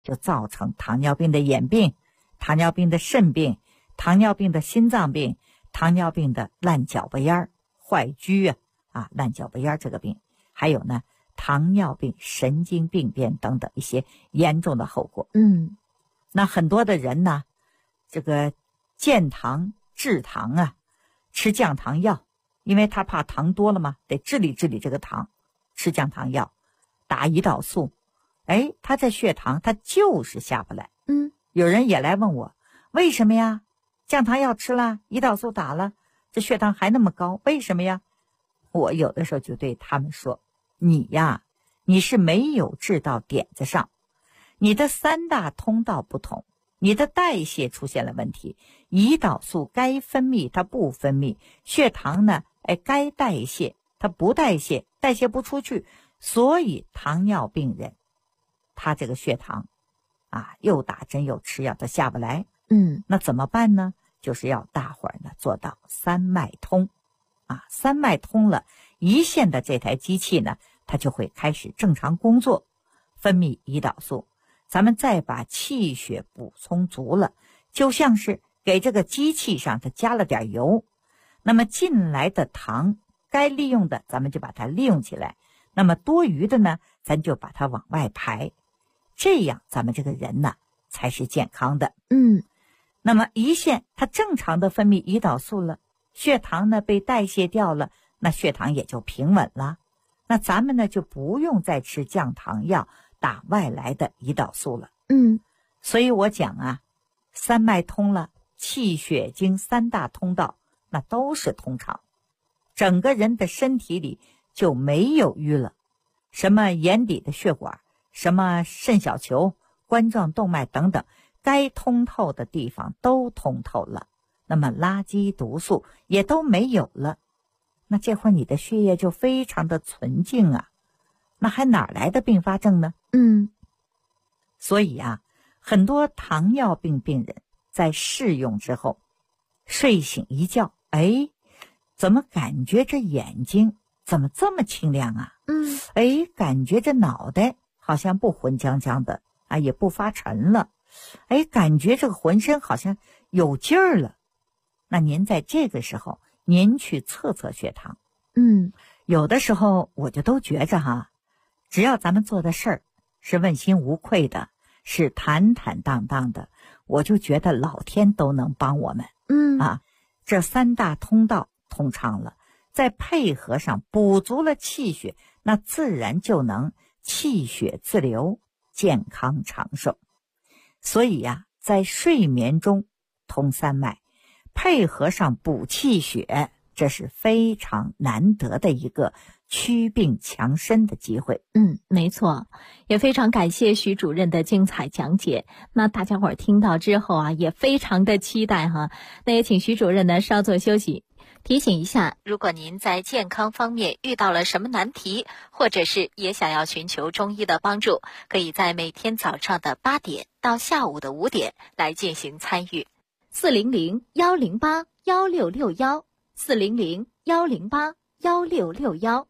就造成糖尿病的眼病、糖尿病的肾病、糖尿病的心脏病、糖尿病的烂脚巴烟、坏疽烂脚巴烟这个病，还有呢糖尿病神经病变等等一些严重的后果。那很多的人呢，这个减糖治糖吃降糖药，因为他怕糖多了嘛，得治理这个糖，吃降糖药，打胰岛素，他这血糖他就是下不来。有人也来问我，为什么呀？降糖药吃了，胰岛素打了，这血糖还那么高，为什么呀？我有的时候就对他们说，你是没有治到点子上，你的三大通道不同，你的代谢出现了问题，胰岛素该分泌它不分泌，血糖呢该代谢它不代谢，代谢不出去，所以糖尿病人他这个血糖又打针又吃药，他下不来。那怎么办呢？就是要大伙儿呢做到三脉通三脉通了，胰腺的这台机器呢，它就会开始正常工作，分泌胰岛素，咱们再把气血补充足了，就像是给这个机器上它加了点油，那么进来的糖该利用的咱们就把它利用起来，那么多余的呢咱就把它往外排，这样咱们这个人呢才是健康的。那么胰腺它正常的分泌胰岛素了，血糖呢被代谢掉了，那血糖也就平稳了，那咱们呢就不用再吃降糖药打外来的胰岛素了。所以我讲三脉通了，气血经三大通道那都是通畅，整个人的身体里就没有淤了，什么眼底的血管，什么肾小球、冠状动脉等等，该通透的地方都通透了，那么垃圾毒素也都没有了，那这会儿你的血液就非常的纯净那还哪来的并发症呢？所以很多糖尿病病人在试用之后，睡醒一觉，怎么感觉这眼睛怎么这么清亮感觉这脑袋好像不浑浆浆的也不发沉了，感觉这个浑身好像有劲儿了。那您在这个时候您去测测血糖。有的时候我就都觉着只要咱们做的事儿是问心无愧的，是坦坦荡荡的，我就觉得老天都能帮我们。这三大通道通畅了，再配合上补足了气血，那自然就能气血自流，健康长寿。所以在睡眠中通三脉，配合上补气血，这是非常难得的一个祛病强身的机会。 没错，也非常感谢徐主任的精彩讲解。那大家伙儿听到之后也非常的期待那也请徐主任呢稍作休息。提醒一下，如果您在健康方面遇到了什么难题，或者是也想要寻求中医的帮助，可以在每天早上的8点到下午的5点来进行参与。400-108-1661 400-108-1661。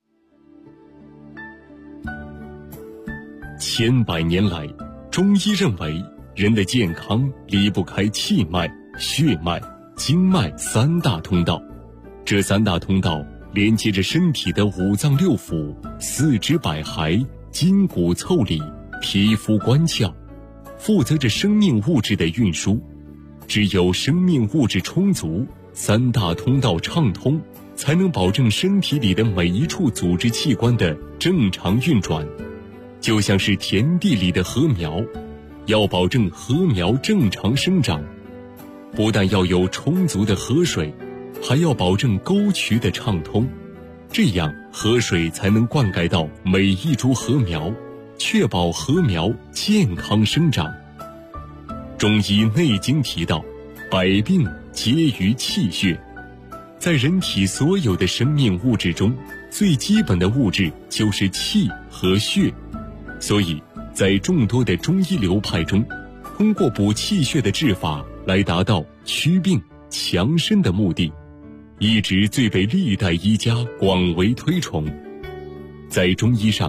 千百年来，中医认为人的健康离不开气脉、血脉、经脉三大通道。这三大通道连接着身体的五脏六腑、四肢百骸、筋骨凑理、皮肤关窍，负责着生命物质的运输。只有生命物质充足，三大通道畅通，才能保证身体里的每一处组织器官的正常运转。就像是田地里的禾苗，要保证禾苗正常生长，不但要有充足的河水，还要保证沟渠的畅通，这样河水才能灌溉到每一株禾苗，确保禾苗健康生长。中医内经提到，百病皆于气血。在人体所有的生命物质中，最基本的物质就是气和血。所以在众多的中医流派中，通过补气血的治法来达到祛病强身的目的，一直最被历代医家广为推崇。在中医上，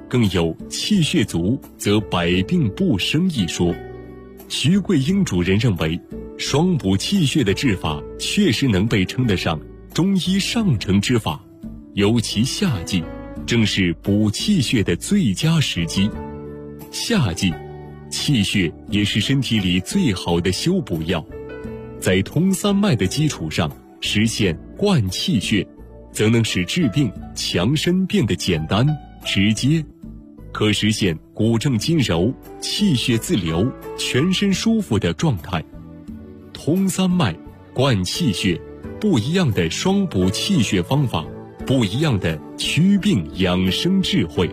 更有气血足则百病不生一说。徐桂英主任认为，双补气血的治法确实能被称得上中医上乘之法，尤其夏季正是补气血的最佳时机。夏季气血也是身体里最好的修补药，在通三脉的基础上实现灌气血，则能使治病强身变得简单直接，可实现骨正筋柔、气血自流、全身舒服的状态。通三脉、灌气血，不一样的双补气血方法，不一样的祛病养生智慧。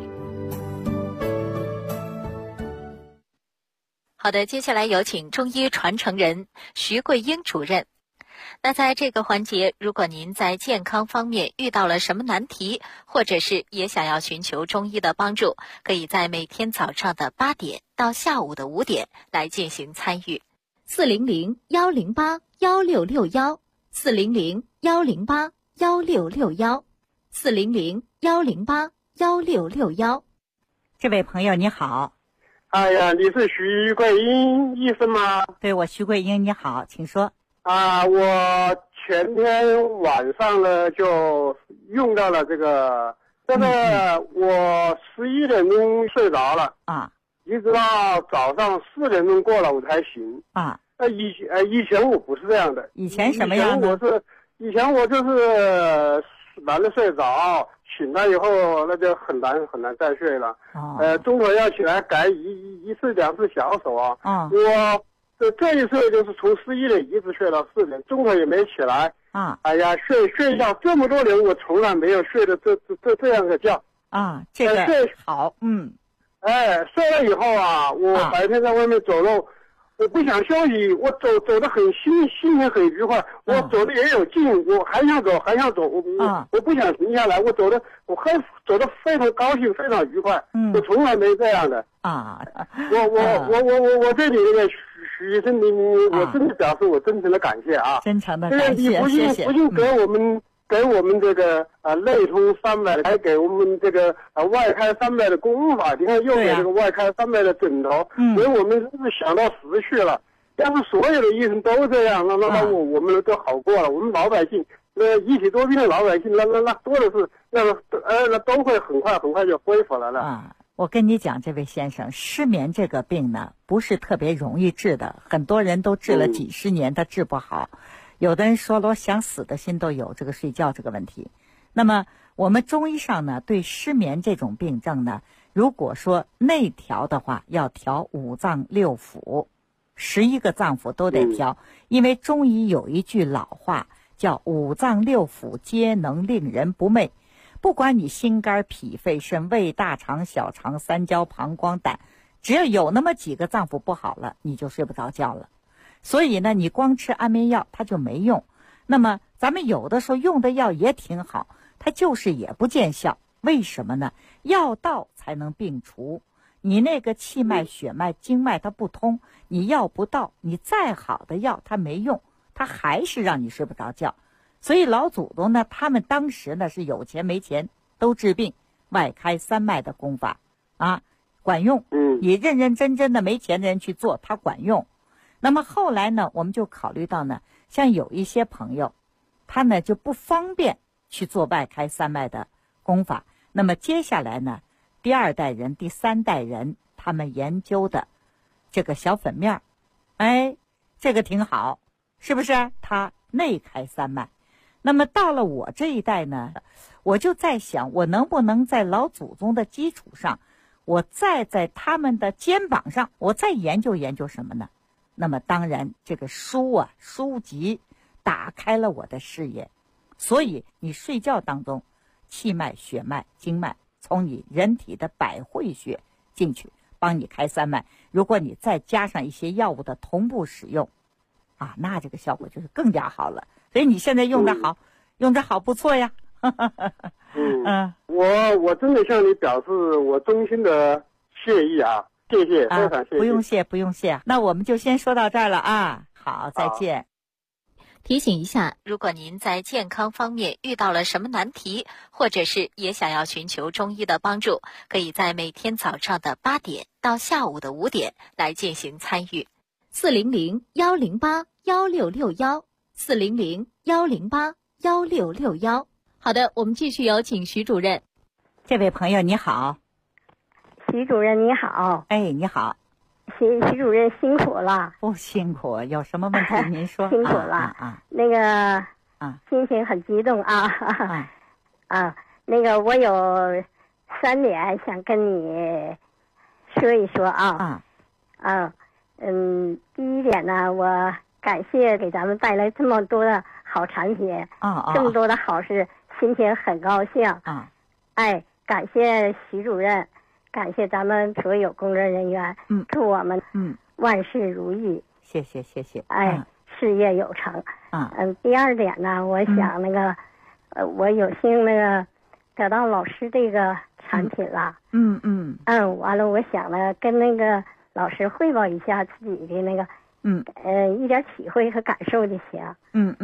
好的，接下来有请中医传承人徐桂英主任。那在这个环节，如果您在健康方面遇到了什么难题，或者是也想要寻求中医的帮助，可以在每天早上的8点到下午的5点来进行参与。400-108-1661 400-108-1661 400-108-1661。 这位朋友你好。 哎呀，你是徐桂英医生吗？ 对，我徐桂英，你好，请说。 我前天晚上呢就用到了这个，我11点钟睡着了一直到早上4点钟过了我才醒以前我不是这样的。 以前什么样的？ 以前我就是难得睡着，醒了以后那就很难再睡了。中途要起来改一次2次小手我这一次就是从11点一直睡到4点，中途也没起来哎呀，睡觉这么多年，我从来没有睡的这样的觉这个好。 睡了以后我白天在外面走路，我不想休息，我走得很心情很愉快，我走的也有劲，我还想走，我不想停下来，我走得非常高兴，非常愉快。我从来没这样的我对你那个许医生，我真的表示我真诚的感谢真诚的感谢，谢谢。 不仅给我们这个内通三脉，还给我们这个外开三脉的功法，你看又给这个外开三脉的枕头，所以我们是想到死去了。要是所有的医生都这样，那我们都好过了。我们老百姓，一体多病的老百姓，那多的是，那都会很快就恢复来了。 我跟你讲，这位先生，失眠这个病呢，不是特别容易治的，很多人都治了几十年，他治不好。有的人说了，我想死的心都有这个睡觉这个问题。那么我们中医上呢，对失眠这种病症呢，如果说内调的话，要调5脏6腑，11个脏腑都得调。因为中医有一句老话叫5脏6腑皆能令人不寐。不管你心肝脾肺肾胃大肠小肠三焦膀胱胆，只要有那么几个脏腑不好了，你就睡不着觉了。所以呢，你光吃安眠药它就没用。那么咱们有的时候用的药也挺好，它就是也不见效。为什么呢？药到才能病除。你那个气脉血脉经脉它不通，你药不到，你再好的药它没用，它还是让你睡不着觉。所以老祖宗呢，他们当时呢是有钱没钱都治病，外开三脉的功法管用。你认认真真的没钱的人去做，它管用。那么后来呢，我们就考虑到呢，像有一些朋友他呢就不方便去做外开三脉的功法。那么接下来呢，第2代人第3代人他们研究的这个小粉面这个挺好，是不是？它内开三脉。那么到了我这一代呢，我就在想，我能不能在老祖宗的基础上，我再在他们的肩膀上，我再研究什么呢？那么当然这个书籍打开了我的视野。所以你睡觉当中，气脉血脉经脉从你人体的百会穴进去，帮你开三脉。如果你再加上一些药物的同步使用那这个效果就是更加好了。所以你现在用得好，用得好，不错呀。 我真的向你表示我衷心的谢意谢谢，非常谢谢。 不用谢。那我们就先说到这儿了好，再见。 提醒一下，如果您在健康方面遇到了什么难题，或者是也想要寻求中医的帮助，可以在每天早上的8点到下午的5点来进行参与。400-108-1661，400-108-1661。好的，我们继续有请徐主任。 这位朋友你好。 徐主任你好。 哎，你好。 徐主任辛苦了。 不辛苦，有什么问题您说。 辛苦了。那个心情很激动啊。那个我有3点想跟你说一说啊。第一点呢，我感谢给咱们带来这么多的好产品，这么多的好事，心情很高兴。感谢徐主任，感谢咱们所有工作人员，祝我们万事如意。 谢谢。 事业有成。第二点呢，我想那个，我有幸那个得到老师这个产品了。完了，我想呢跟那个老师汇报一下自己的那个，一点体会和感受就行。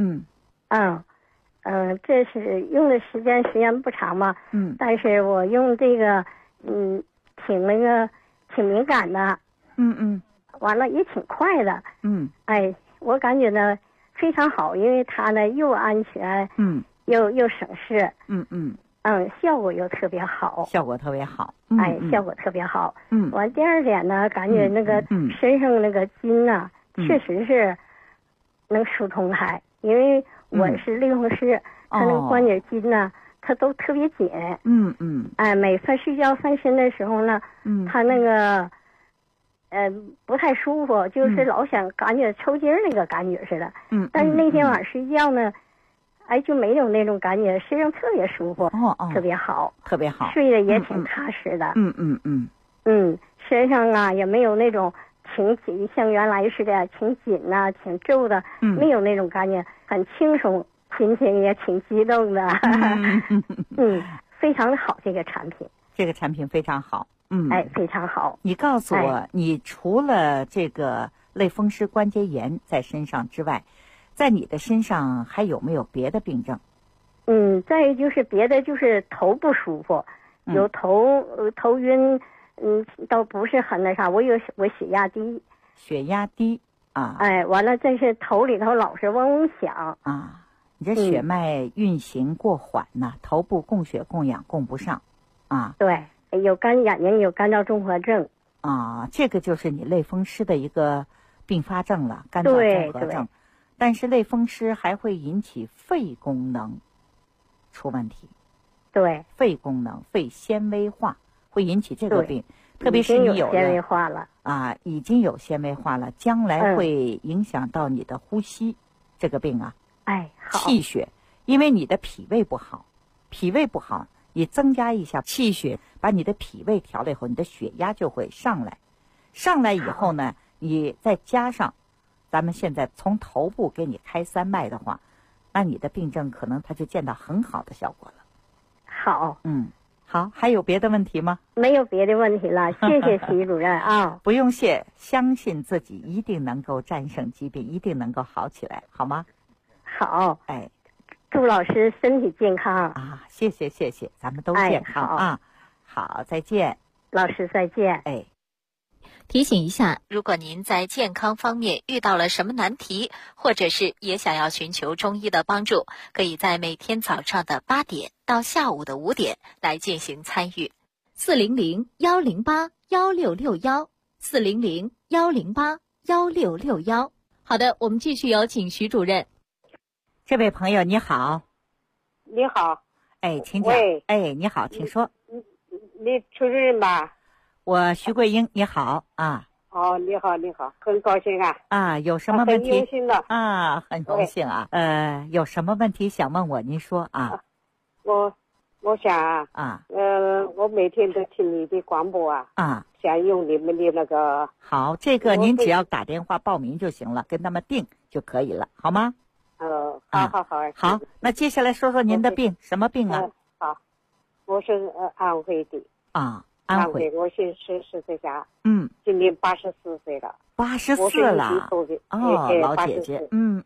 这是用的时间不长嘛。但是我用这个，挺敏感的。完了也挺快的。我感觉呢非常好，因为它呢又安全，又省事。效果又特别好。 效果特别好。 效果特别好。完第二点呢，感觉那个身上那个筋呢，确实是能疏通开，因为我是类风湿，它那个关节筋呢，它都特别紧。每睡觉翻身的时候呢，它那个不太舒服，就是老想感觉抽筋那个感觉似的。但是那天晚上睡觉呢，就没有那种感觉，身上特别舒服。特别好。特别好。睡得也挺踏实的。身上啊也没有那种挺紧，像原来似的挺紧呐、挺皱的，没有那种感觉，很轻松，心情也挺激动的。非常好，这个产品。 这个产品非常好。 非常好。 你告诉我，你除了这个类风湿关节炎在身上之外，在你的身上还有没有别的病症？ 再就是别的，就是头不舒服，有头晕，倒不是很那啥。我血压低。 血压低啊。 完了，这是头里头老是嗡嗡响啊。你这血脉运行过缓呐，头部供血供氧供不上啊。 对。有眼睛有干燥综合症啊，这个就是你类风湿的一个并发症了，干燥综合症。但是类风湿还会引起肺功能出问题。 对， 肺功能、肺纤维化会引起这个病，特别是你有纤维化了已经有纤维化了，将来会影响到你的呼吸。这个病啊， 好。 气血，因为你的脾胃不好，你增加一下气血，把你的脾胃调了以后，你的血压就会上来。上来以后呢，你再加上咱们现在从头部给你开3脉的话，那你的病症可能它就见到很好的效果了。 好。 好，还有别的问题吗？ 没有别的问题了，谢谢徐主任啊。 不用谢，相信自己一定能够战胜疾病，一定能够好起来，好吗？ 好。祝老师身体健康谢谢，咱们都健康好，再见。 老师再见。 提醒一下，如果您在健康方面遇到了什么难题，或者是也想要寻求中医的帮助，可以在每天早上的8点到下午的5点来进行参与。400-108-1661，400-108-1661。好的，我们继续有请徐主任。 这位朋友你好。 你好。 请讲。你好，请说。 你主任吧？ 我徐桂英，你好你好，很高兴有什么问题？ 很荣幸的很荣幸有什么问题想问我？您说我想我每天都听你的广播想用你们的那个。 好，这个您只要打电话报名就行了，跟他们订就可以了，好吗？ 好， 那接下来说说您的病，什么病啊？ 好，我是安徽的安徽， 我现在是在家。今年84岁了。 84了。老姐姐。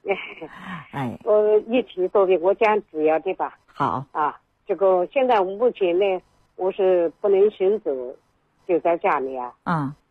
哎， 我一提多病，我讲主要的吧。 好啊，这个现在目前呢，我是不能行走，就在家里啊。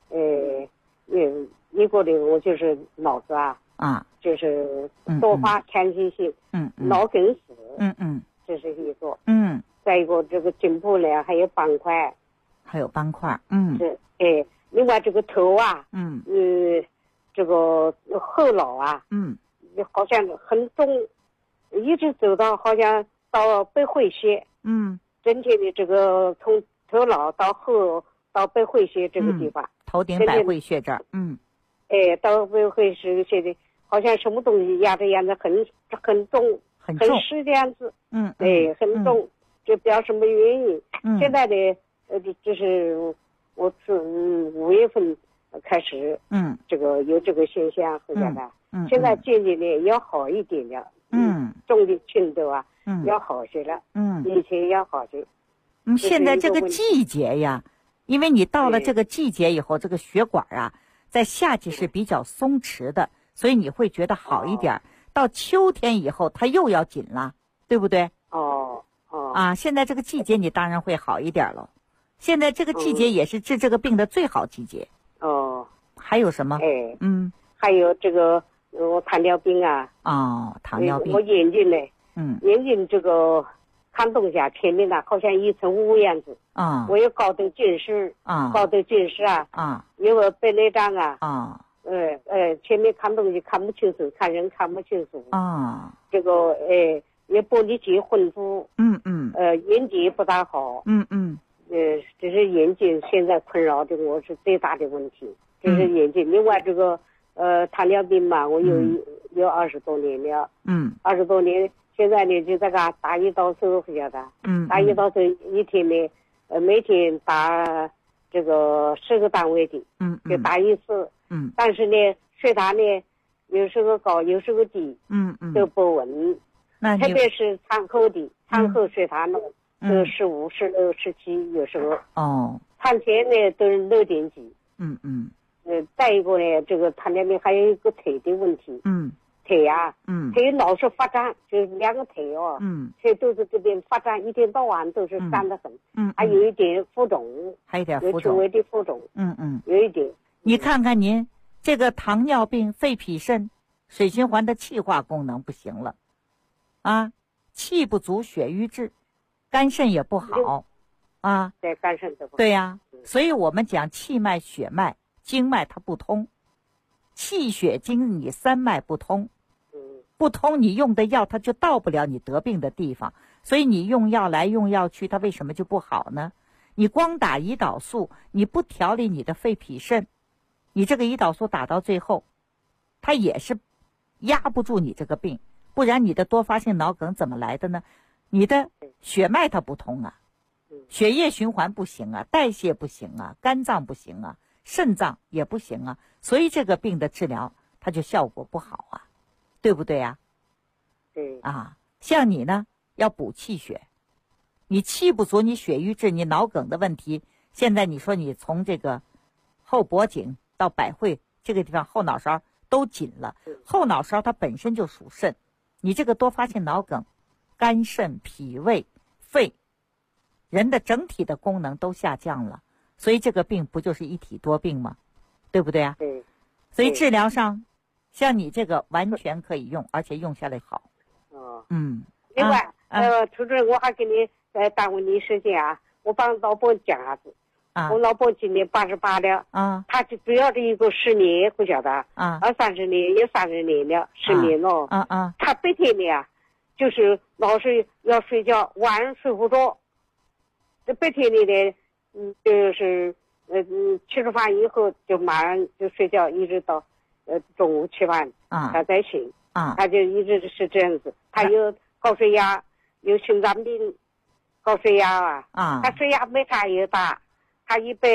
一个呢，我就是脑子就是多发天性性，脑梗死，这是一个，再一个这个颈部呢还有斑块，是，另外这个头啊，这个后脑啊，好像很重，一直走到好像到背会穴，整体的这个从头脑到后到背会穴这个地方， 头顶百会穴这儿， 到背会穴现在好像什么东西压着很重，很湿这样子，很重，就不知道什么原因。现在的就是我是5月份开始，这个有这个现象，回家的，现在渐渐的要好一点了，重的轻的啊，要好些了，以前要好些。 现在这个季节呀，因为你到了这个季节以后，这个血管啊，在夏季是比较松弛的，所以你会觉得好一点。到秋天以后，它又要紧了，对不对？现在这个季节你当然会好一点了。现在这个季节也是治这个病的最好季节。还有什么？ 还有这个我糖尿病啊。 糖尿病。 我眼睛呢，眼睛这个看东西啊，前面呢好像一层雾样子。我有高度近视。有白内障啊。前面看东西看不清楚，看人看不清楚。这个也玻璃体混合。眼睛也不大好。这是眼睛现在困扰的我是最大的问题，这是眼睛。另外这个糖尿病嘛，我有20多年了。20多年，现在呢就在这打胰岛素，不晓得。打胰岛素一天呢，每天打这个10个单位的。就打一次。但是呢，血糖呢有时候高，有时候低。都不稳。特别是产后血糖呢。15、16、17，有时候。产前呢都是6点几。再一个呢，这个糖尿病还有一个腿的问题。腿啊，腿老是发胀，就是2个腿腿肚子这边发胀，一天到晚都是胀得很。还有一点浮肿。有轻微的浮肿。有一点。 你看看您这个糖尿病，肺脾肾水循环的气化功能不行了，气不足，血瘀滞。肝肾也不好， 对，肝肾都不好。 对呀，所以我们讲气脉、血脉、经脉它不通，气血经你3脉不通，不通你用的药它就到不了你得病的地方，所以你用药来用药去，它为什么就不好呢？你光打胰岛素，你不调理你的肺脾肾，你这个胰岛素打到最后，它也是压不住你这个病，不然你的多发性脑梗怎么来的呢？你的血脉它不通啊，血液循环不行啊，代谢不行啊，肝脏不行啊，肾脏也不行啊，所以这个病的治疗它就效果不好啊，对不对啊？ 对像你呢要补气血，你气不足，你血瘀滞，你脑梗的问题，现在你说你从这个后脖颈到百会这个地方后脑勺都紧了，后脑勺它本身就属肾，你这个多发性脑梗，肝肾脾胃肺人的整体的功能都下降了，所以这个病不就是一体多病吗？对不对啊？ 对。 所以治疗上像你这个完全可以用，而且用下来好。 另外涂主任，我还给你耽误你时间啊，我帮老婆讲下子。我老婆今年88了。她就主要的一个10年，不晓得。20-30年也30年了，10年了。她白天呢就是老是要睡觉，晚上睡不着。这白天里呢，就是吃了饭以后就马上就睡觉，一直到中午吃饭，他再醒。他就一直是这样子。他有高血压，有心脏病，高血压他血压没他也大，他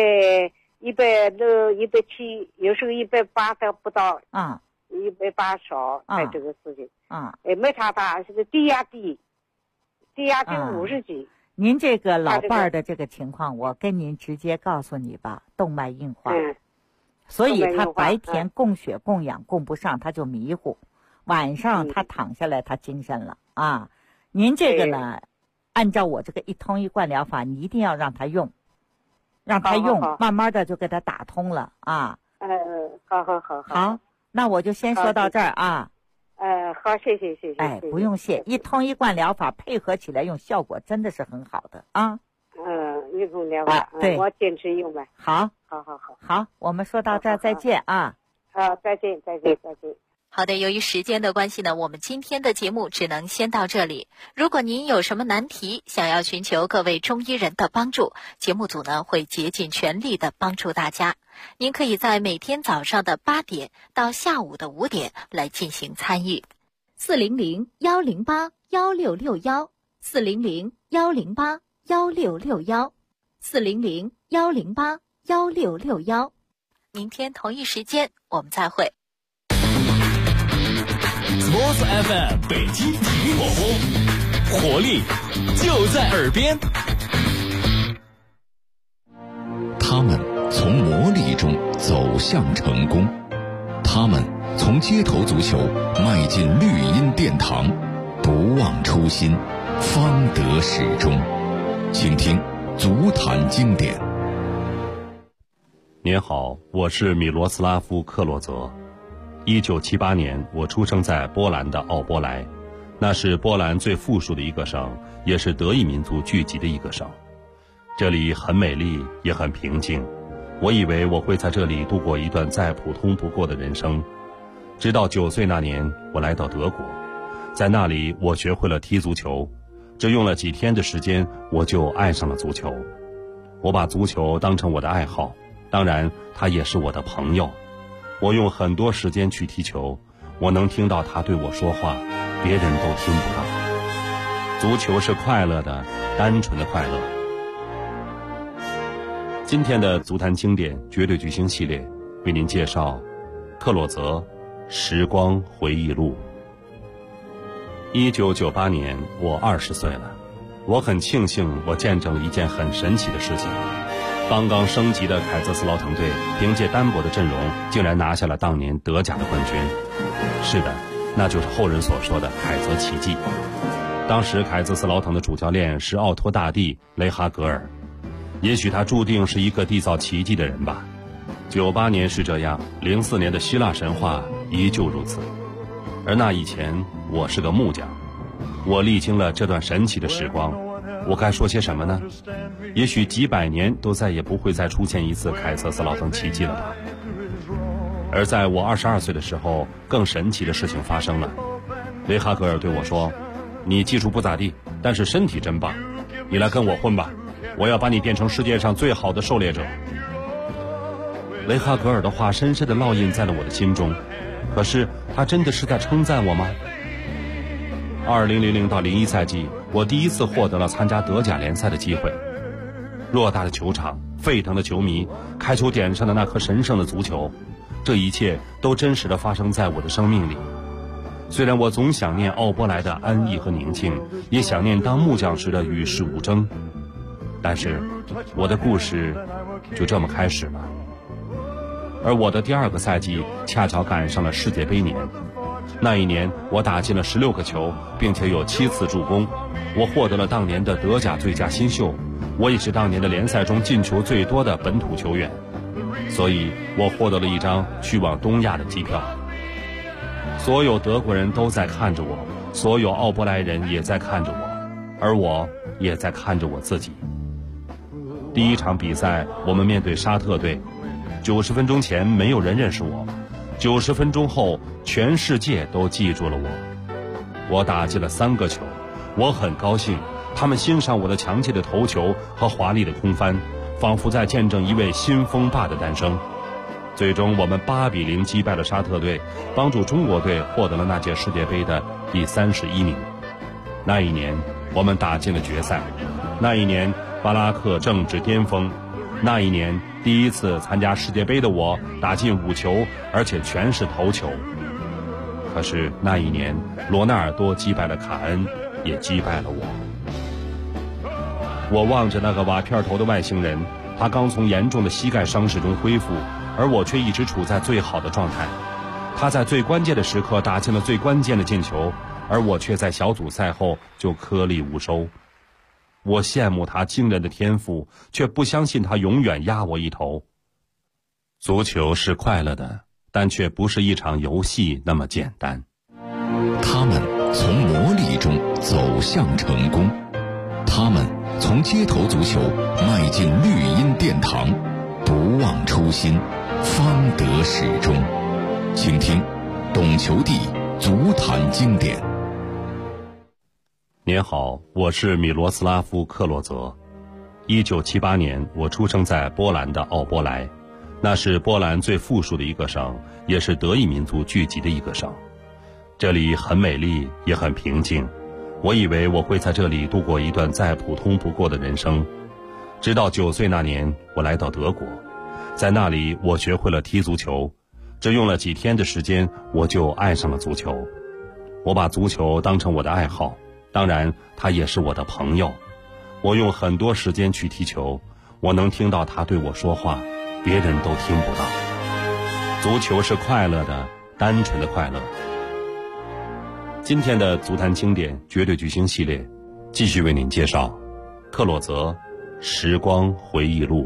160、170，有时候180都不到。180少，这个事情。没他大，这个低压低50几。 您这个老伴儿的这个情况，我跟您直接告诉你吧，动脉硬化。所以他白天供血供氧供不上，他就迷糊， 晚上他躺下来，他精神了啊。您这个呢，按照我这个一通一贯疗法，你一定要让他用，慢慢的就给他打通了啊。好，那我就先说到这儿啊。 好，谢谢。 哎，不用谢，一通一贯疗法配合起来用，效果真的是很好的啊。 一通疗法，对，我坚持用呗。 好，我们说到这儿，再见啊。 好，再见。 好的，由于时间的关系呢，我们今天的节目只能先到这里。如果您有什么难题，想要寻求各位中医人的帮助，节目组呢会竭尽全力的帮助大家。您可以在每天早上的8点到下午的5点来进行参与。400-108-1661 400-108-1661 400-108-1661。明天同一时间我们再会。 Sports FM 北京体育广播，活力就在耳边。他们从磨砺中走向成功，他们从街头足球迈进绿茵殿堂，不忘初心，方得始终。请听足坛经典。您好，我是米罗斯拉夫·克洛泽。1978年，我出生在波兰的奥波莱，那是波兰最富庶的一个省，也是德裔民族聚集的一个省。这里很美丽，也很平静。我以为我会在这里度过一段再普通不过的人生。直到9岁那年，我来到德国，在那里我学会了踢足球。只用了几天的时间，我就爱上了足球。我把足球当成我的爱好，当然，他也是我的朋友。我用很多时间去踢球，我能听到他对我说话，别人都听不到。足球是快乐的，单纯的快乐。今天的足坛经典绝对巨星系列，为您介绍克洛泽《时光回忆录》。1998年，我20岁了。我很庆幸我见证了一件很神奇的事情。刚刚升级的凯泽斯劳滕队凭借单薄的阵容，竟然拿下了当年德甲的冠军。是的，那就是后人所说的凯泽奇迹。当时凯泽斯劳滕的主教练是奥托大帝雷哈格尔，也许他注定是一个缔造奇迹的人吧。98年是这样，04年的希腊神话依旧如此。而那以前，我是个木匠，我历经了这段神奇的时光。我该说些什么呢？也许几百年都再也不会再出现一次凯泽斯劳滕奇迹了吧。而在我22岁的时候，更神奇的事情发生了。雷哈格尔对我说，你技术不咋地，但是身体真棒，你来跟我混吧，我要把你变成世界上最好的狩猎者。雷哈格尔的话深深地烙印在了我的心中，可是他真的是在称赞我吗？2000到01赛季，我第一次获得了参加德甲联赛的机会。偌大的球场，沸腾的球迷，开球点上的那颗神圣的足球，这一切都真实地发生在我的生命里。虽然我总想念奥波莱的安逸和宁静，也想念当木匠时的与世无争，但是我的故事就这么开始了。而我的第2个赛季恰巧赶上了世界杯年。那一年我打进了16个球，并且有7次助攻，我获得了当年的德甲最佳新秀，我也是当年的联赛中进球最多的本土球员，所以我获得了一张去往东亚的机票。所有德国人都在看着我，所有奥波莱人也在看着我，而我也在看着我自己。第一场比赛我们面对沙特队，90分钟前没有人认识我，90分钟后全世界都记住了我。我打进了3个球，我很高兴，他们欣赏我的强劲的头球和华丽的空翻，仿佛在见证一位新锋霸的诞生。最终我们8-0击败了沙特队，帮助中国队获得了那届世界杯的第31名。那一年我们打进了决赛，那一年巴拉克正值巅峰，那一年第一次参加世界杯的我打进5球，而且全是头球。可是那一年罗纳尔多击败了卡恩，也击败了我。我望着那个瓦片头的外星人，他刚从严重的膝盖伤势中恢复，而我却一直处在最好的状态。他他在最关键的时刻打进了最关键的进球，而我却在小组赛后就颗粒无收。我羡慕他惊人的天赋，却不相信他永远压我一头。足球是快乐的，但却不是一场游戏那么简单。 他们从磨砺中走向成功，他们从街头足球迈进绿茵殿堂，不忘初心，方得始终。请听懂球帝足坛经典。 您好，我是米罗斯拉夫·克洛泽。1978年，我出生在波兰的奥波莱，那是波兰最富庶的一个省，也是德裔民族聚集的一个省。这里很美丽，也很平静。我以为我会在这里度过一段再普通不过的人生。直到9岁那年，我来到德国，在那里我学会了踢足球，只用了几天的时间，我就爱上了足球。我把足球当成我的爱好，当然他也是我的朋友。我用很多时间去踢球，我能听到他对我说话，别人都听不到。足球是快乐的，单纯的快乐。今天的足坛经典绝对巨星系列，继续为您介绍克洛泽时光回忆录。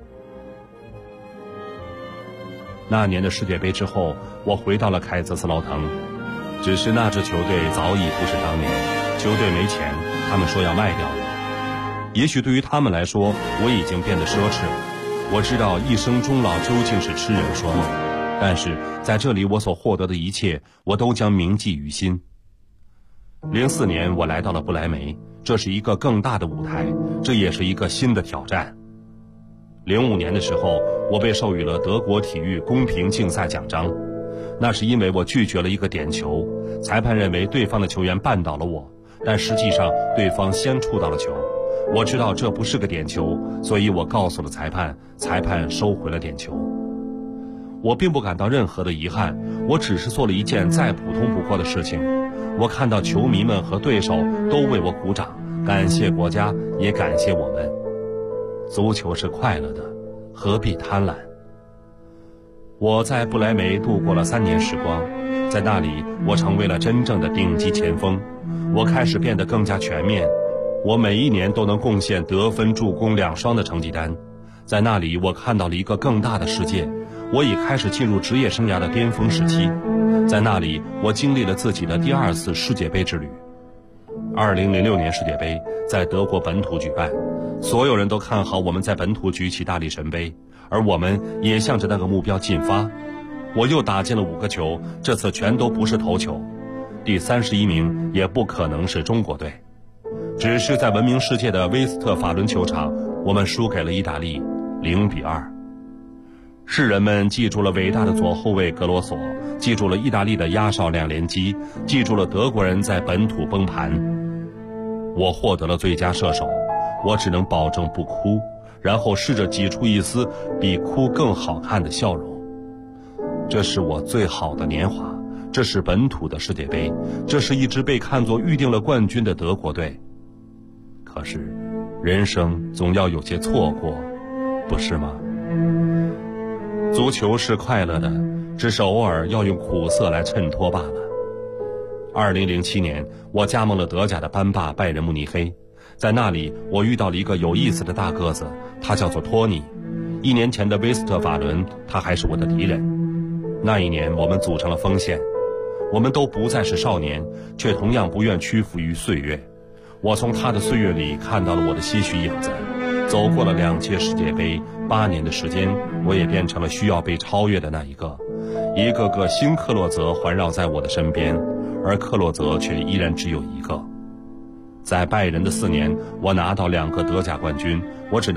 那年的世界杯之后，我回到了凯泽斯劳滕，只是那支球队早已不是当年，球队没钱，他们说要卖掉我。也许对于他们来说，我已经变得奢侈。我知道一生终老究竟是痴人说梦，但是在这里我所获得的一切，我都将铭记于心。04年我来到了不莱梅，这是一个更大的舞台，这也是一个新的挑战。05年的时候，我被授予了德国体育公平竞赛奖章，那是因为我拒绝了一个点球，裁判认为对方的球员绊倒了我，但实际上对方先触到了球。我知道这不是个点球，所以我告诉了裁判，裁判收回了点球。我并不感到任何的遗憾，我只是做了一件再普通不过的事情。我看到球迷们和对手都为我鼓掌，感谢国家，也感谢我们。足球是快乐的，何必贪婪？我在不莱梅度过了3年时光，在那里我成为了真正的顶级前锋，我开始变得更加全面，我每一年都能贡献得分、助攻2双的成绩单。在那里我看到了一个更大的世界，我已开始进入职业生涯的巅峰时期。在那里我经历了自己的第2次世界杯之旅。2006年世界杯在德国本土举办，所有人都看好我们在本土举起大力神杯，而我们也向着那个目标进发。我又打进了5个球，这次全都不是头球。第31名也不可能是中国队，只是在闻名世界的威斯特法伦球场，我们输给了意大利0-2。世人们记住了伟大的左后卫格罗索，记住了意大利的压哨2连击，记住了德国人在本土崩盘。我获得了最佳射手，我只能保证不哭，然后试着挤出一丝比哭更好看的笑容。这是我最好的年华，这是本土的世界杯，这是一支被看作预定了冠军的德国队。可是人生总要有些错过，不是吗？足球是快乐的，只是偶尔要用苦涩来衬托罢了。2007年，我加盟了德甲的班霸拜仁慕尼黑，在那里我遇到了一个有意思的大个子，他叫做托尼。1年前的威斯特法伦，他还是我的敌人。那一年我们组成了锋线，我们都不再是少年，却同样不愿屈服于岁月。我从他的岁月里看到了我的些许影子，走过了2届世界杯，8年的时间，我也变成了需要被超越的那一个。一个个新克洛泽环绕在我的身边，而克洛泽却依然只有一个。在拜仁的4年，我拿到2个德甲冠军，我只